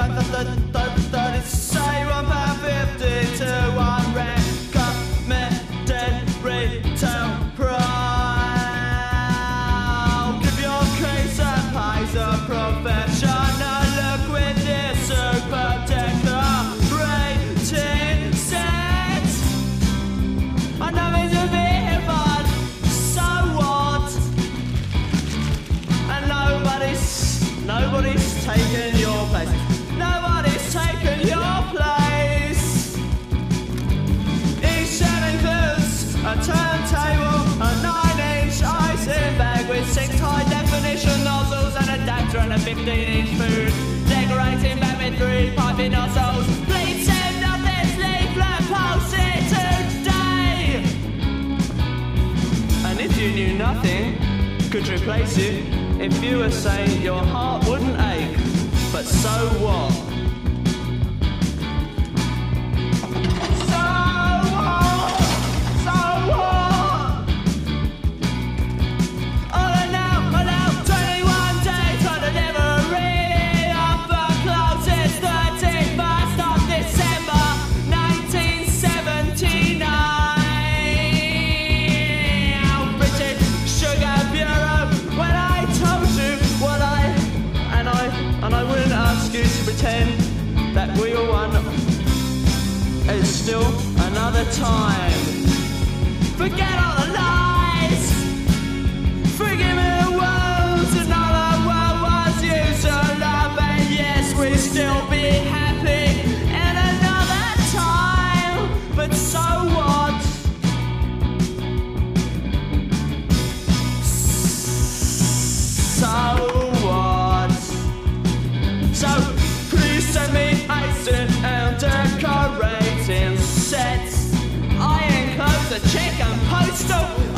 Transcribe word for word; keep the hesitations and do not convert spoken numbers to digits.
back the third, third, third, it's say one pound fifty to one recommended retail price. Give your case and pays a professional look with this super decorating set. I know it's a bit fun, so what? And nobody's, nobody's taken your place. Nobody's taken your place. Each set includes a turntable, a nine-inch icing bag with six high-definition nozzles and adapter and a fifteen-inch food decorating bag with three piping nozzles. Please send us this leaflet, post it today. And if you knew nothing could replace you, if you were saying your heart wouldn't ache, but so what? So what? So what? Oh, and now, and now, twenty-one days on delivery of the closest thirty-first of December, nineteen seventy-nine. British Sugar Bureau, when I told you what I, and I, and I wouldn't ask you to pretend that we were one. It's still another time. Forget all the lies. Forgive me the words. Another world was used to love, and yes, we still be happy in another time. But so what? So what? So please send me icing and decorating sets. I enclose a check and postal